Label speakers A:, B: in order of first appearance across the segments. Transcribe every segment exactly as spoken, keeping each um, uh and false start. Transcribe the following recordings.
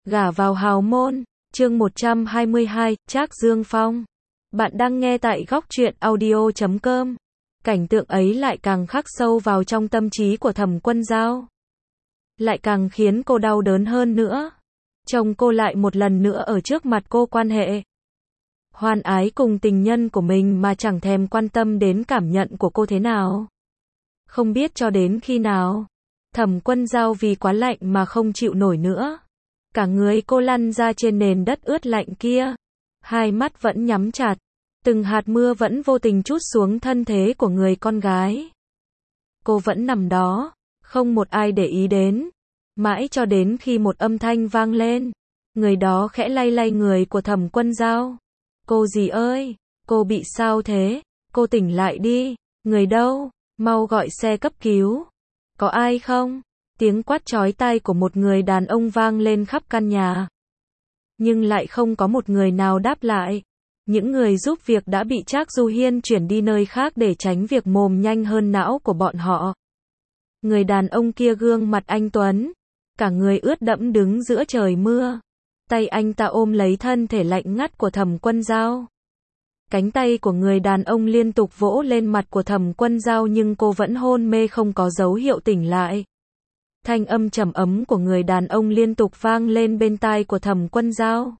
A: Gả vào hào môn, chương một trăm hai mươi hai, Trác Dương Phong. Bạn đang nghe tại góc truyện audio chấm com. Cảnh tượng ấy lại càng khắc sâu vào trong tâm trí của Thẩm Quân Dao. Lại càng khiến cô đau đớn hơn nữa. Chồng cô lại một lần nữa ở trước mặt cô quan hệ hoan ái cùng tình nhân của mình mà chẳng thèm quan tâm đến cảm nhận của cô thế nào. Không biết cho đến khi nào, Thẩm Quân Dao vì quá lạnh mà không chịu nổi nữa. Cả người cô lăn ra trên nền đất ướt lạnh kia. Hai mắt vẫn nhắm chặt. Từng hạt mưa vẫn vô tình trút xuống thân thế của người con gái. Cô vẫn nằm đó, không một ai để ý đến. Mãi cho đến khi một âm thanh vang lên. Người đó khẽ lay lay người của Thẩm Quân Dao. Cô dì ơi, cô bị sao thế? Cô tỉnh lại đi. Người đâu? Mau gọi xe cấp cứu. Có ai không? Tiếng quát chói tai của một người đàn ông vang lên khắp căn nhà. Nhưng lại không có một người nào đáp lại. Những người giúp việc đã bị Trác Du Hiên chuyển đi nơi khác để tránh việc mồm nhanh hơn não của bọn họ. Người đàn ông kia gương mặt anh tuấn, cả người ướt đẫm đứng giữa trời mưa. Tay anh ta ôm lấy thân thể lạnh ngắt của Thẩm Quân Dao. Cánh tay của người đàn ông liên tục vỗ lên mặt của Thẩm Quân Dao nhưng cô vẫn hôn mê không có dấu hiệu tỉnh lại. Thanh âm trầm ấm của người đàn ông liên tục vang lên bên tai của Thẩm Quân Dao.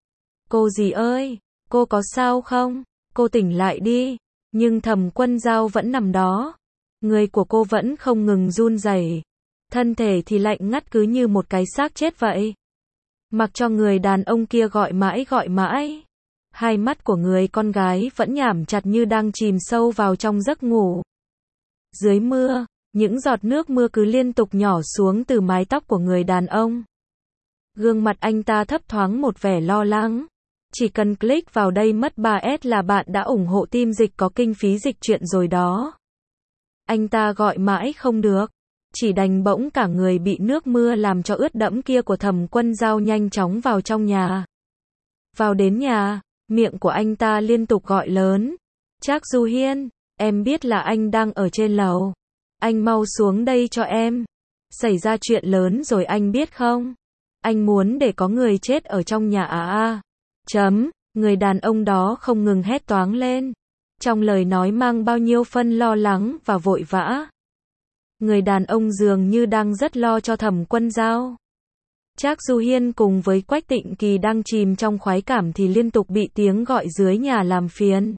A: Cô dì ơi, cô có sao không? Cô tỉnh lại đi. Nhưng Thẩm Quân Dao vẫn nằm đó. Người của cô vẫn không ngừng run rẩy. Thân thể thì lạnh ngắt cứ như một cái xác chết vậy. Mặc cho người đàn ông kia gọi mãi gọi mãi. Hai mắt của người con gái vẫn nhắm chặt như đang chìm sâu vào trong giấc ngủ. Dưới mưa, những giọt nước mưa cứ liên tục nhỏ xuống từ mái tóc của người đàn ông. Gương mặt anh ta thấp thoáng một vẻ lo lắng. Chỉ cần click vào đây mất ba S là bạn đã ủng hộ team dịch có kinh phí dịch truyện rồi đó. Anh ta gọi mãi không được. Chỉ đành bỗng cả người bị nước mưa làm cho ướt đẫm kia của Thẩm Quân Dao nhanh chóng vào trong nhà. Vào đến nhà, miệng của anh ta liên tục gọi lớn. Trác Du Hiên, em biết là anh đang ở trên lầu. Anh mau xuống đây cho em. Xảy ra chuyện lớn rồi anh biết không? Anh muốn để có người chết ở trong nhà à à. Chấm, người đàn ông đó không ngừng hét toáng lên. Trong lời nói mang bao nhiêu phân lo lắng và vội vã. Người đàn ông dường như đang rất lo cho Thẩm Quân Dao. Trác Du Hiên cùng với Quách Tịnh Kỳ đang chìm trong khoái cảm thì liên tục bị tiếng gọi dưới nhà làm phiền.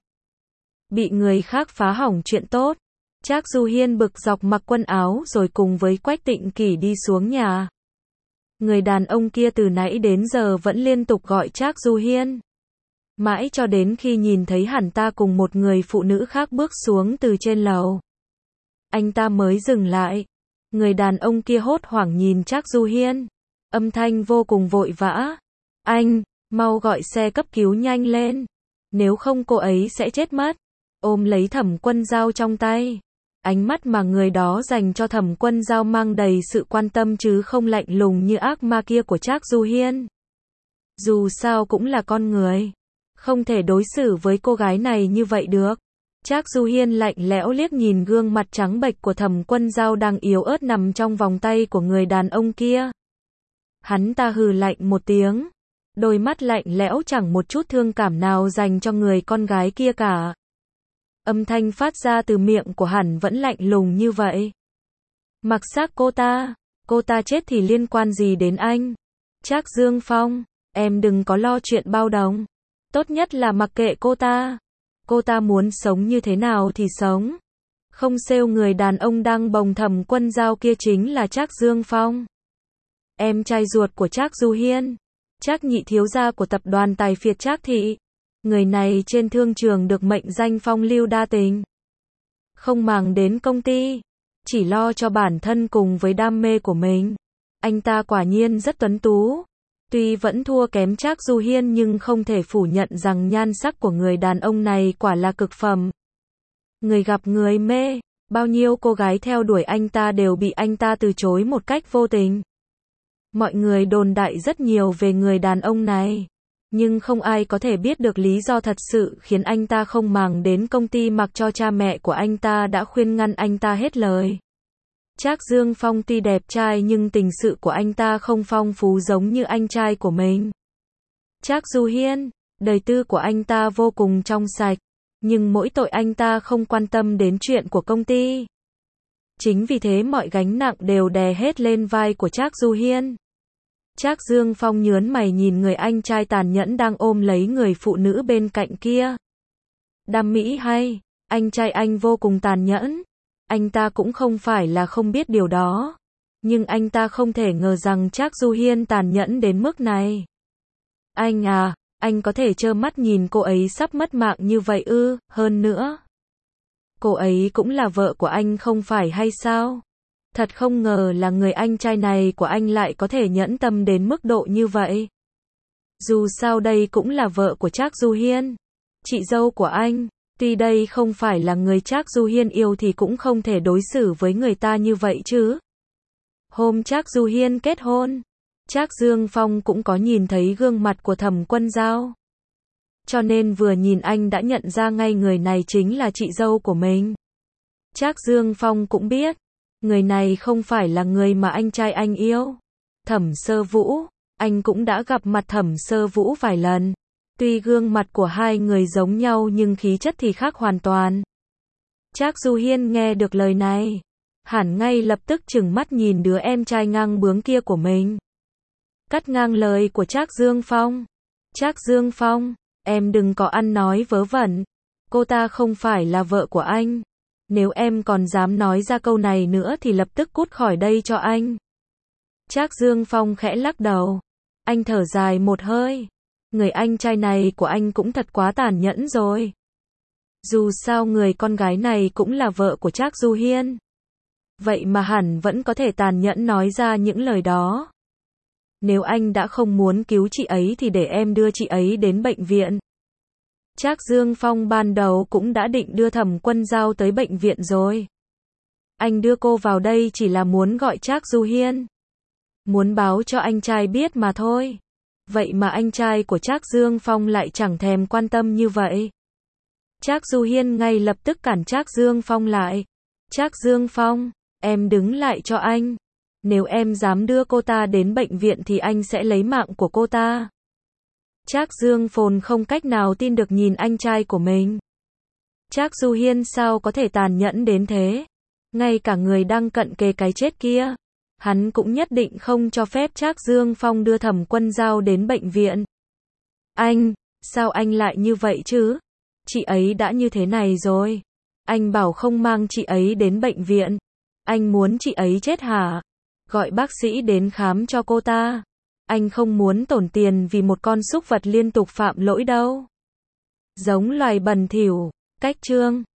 A: Bị người khác phá hỏng chuyện tốt. Trác Du Hiên bực dọc mặc quần áo rồi cùng với Quách Tịnh Kỳ đi xuống nhà. Người đàn ông kia từ nãy đến giờ vẫn liên tục gọi Trác Du Hiên. Mãi cho đến khi nhìn thấy hắn ta cùng một người phụ nữ khác bước xuống từ trên lầu. Anh ta mới dừng lại. Người đàn ông kia hốt hoảng nhìn Trác Du Hiên. Âm thanh vô cùng vội vã. Anh, mau gọi xe cấp cứu nhanh lên. Nếu không cô ấy sẽ chết mất. Ôm lấy Thẩm Quân Dao trong tay. Ánh mắt mà người đó dành cho Thẩm Quân Dao mang đầy sự quan tâm chứ không lạnh lùng như ác ma kia của Trác Du Hiên. Dù sao cũng là con người. Không thể đối xử với cô gái này như vậy được. Trác Du Hiên lạnh lẽo liếc nhìn gương mặt trắng bệch của Thẩm Quân Dao đang yếu ớt nằm trong vòng tay của người đàn ông kia. Hắn ta hừ lạnh một tiếng. Đôi mắt lạnh lẽo chẳng một chút thương cảm nào dành cho người con gái kia cả. Âm thanh phát ra từ miệng của hắn vẫn lạnh lùng như vậy. Mặc xác cô ta, cô ta chết thì liên quan gì đến anh? Trác Dương Phong, em đừng có lo chuyện bao đồng. Tốt nhất là mặc kệ cô ta. Cô ta muốn sống như thế nào thì sống. Không xêu người đàn ông đang bồng Thẩm Quân Dao kia chính là Trác Dương Phong. Em trai ruột của Trác Du Hiên. Trác nhị thiếu gia của tập đoàn tài phiệt Trác Thị. Người này trên thương trường được mệnh danh phong lưu đa tình. Không màng đến công ty. Chỉ lo cho bản thân cùng với đam mê của mình. Anh ta quả nhiên rất tuấn tú. Tuy vẫn thua kém Trác Du Hiên nhưng không thể phủ nhận rằng nhan sắc của người đàn ông này quả là cực phẩm. Người gặp người mê. Bao nhiêu cô gái theo đuổi anh ta đều bị anh ta từ chối một cách vô tình. Mọi người đồn đại rất nhiều về người đàn ông này. Nhưng không ai có thể biết được lý do thật sự khiến anh ta không màng đến công ty mặc cho cha mẹ của anh ta đã khuyên ngăn anh ta hết lời. Trác Dương Phong tuy đẹp trai nhưng tình sự của anh ta không phong phú giống như anh trai của mình. Trác Du Hiên, đời tư của anh ta vô cùng trong sạch, nhưng mỗi tội anh ta không quan tâm đến chuyện của công ty. Chính vì thế mọi gánh nặng đều đè hết lên vai của Trác Du Hiên. Trác Dương Phong nhướng mày nhìn người anh trai tàn nhẫn đang ôm lấy người phụ nữ bên cạnh kia. Đam mỹ hay, anh trai anh vô cùng tàn nhẫn. Anh ta cũng không phải là không biết điều đó. Nhưng anh ta không thể ngờ rằng Trác Du Hiên tàn nhẫn đến mức này. Anh à, anh có thể trơ mắt nhìn cô ấy sắp mất mạng như vậy ư, hơn nữa. Cô ấy cũng là vợ của anh không phải hay sao? Thật không ngờ là người anh trai này của anh lại có thể nhẫn tâm đến mức độ như vậy. Dù sao đây cũng là vợ của Trác Du Hiên. Chị dâu của anh, tuy đây không phải là người Trác Du Hiên yêu thì cũng không thể đối xử với người ta như vậy chứ. Hôm Trác Du Hiên kết hôn, Trác Dương Phong cũng có nhìn thấy gương mặt của Thẩm Quân Giao. Cho nên vừa nhìn anh đã nhận ra ngay người này chính là chị dâu của mình. Trác Dương Phong cũng biết, người này không phải là người mà anh trai anh yêu. Thẩm Sơ Vũ, anh cũng đã gặp mặt Thẩm Sơ Vũ vài lần. Tuy gương mặt của hai người giống nhau nhưng khí chất thì khác hoàn toàn. Trác Du Hiên nghe được lời này, hẳn ngay lập tức trừng mắt nhìn đứa em trai ngang bướng kia của mình. Cắt ngang lời của Trác Dương Phong. Trác Dương Phong, em đừng có ăn nói vớ vẩn. Cô ta không phải là vợ của anh. Nếu em còn dám nói ra câu này nữa thì lập tức cút khỏi đây cho anh. Trác Dương Phong khẽ lắc đầu. Anh thở dài một hơi. Người anh trai này của anh cũng thật quá tàn nhẫn rồi. Dù sao người con gái này cũng là vợ của Trác Du Hiên. Vậy mà hẳn vẫn có thể tàn nhẫn nói ra những lời đó. Nếu anh đã không muốn cứu chị ấy thì để em đưa chị ấy đến bệnh viện. Trác Dương Phong ban đầu cũng đã định đưa Thẩm Quân Giao tới bệnh viện rồi. Anh đưa cô vào đây chỉ là muốn gọi Trác Du Hiên. Muốn báo cho anh trai biết mà thôi. Vậy mà anh trai của Trác Dương Phong lại chẳng thèm quan tâm như vậy. Trác Du Hiên ngay lập tức cản Trác Dương Phong lại. Trác Dương Phong, em đứng lại cho anh. Nếu em dám đưa cô ta đến bệnh viện thì anh sẽ lấy mạng của cô ta. Trác Dương Phồn không cách nào tin được nhìn anh trai của mình. Trác Du Hiên sao có thể tàn nhẫn đến thế? Ngay cả người đang cận kề cái chết kia, hắn cũng nhất định không cho phép Trác Dương Phong đưa Thẩm Quân Giao đến bệnh viện. Anh, sao anh lại như vậy chứ? Chị ấy đã như thế này rồi. Anh bảo không mang chị ấy đến bệnh viện. Anh muốn chị ấy chết hả? Gọi bác sĩ đến khám cho cô ta. Anh không muốn tổn tiền vì một con súc vật liên tục phạm lỗi đâu. Giống loài bẩn thỉu, cách chương.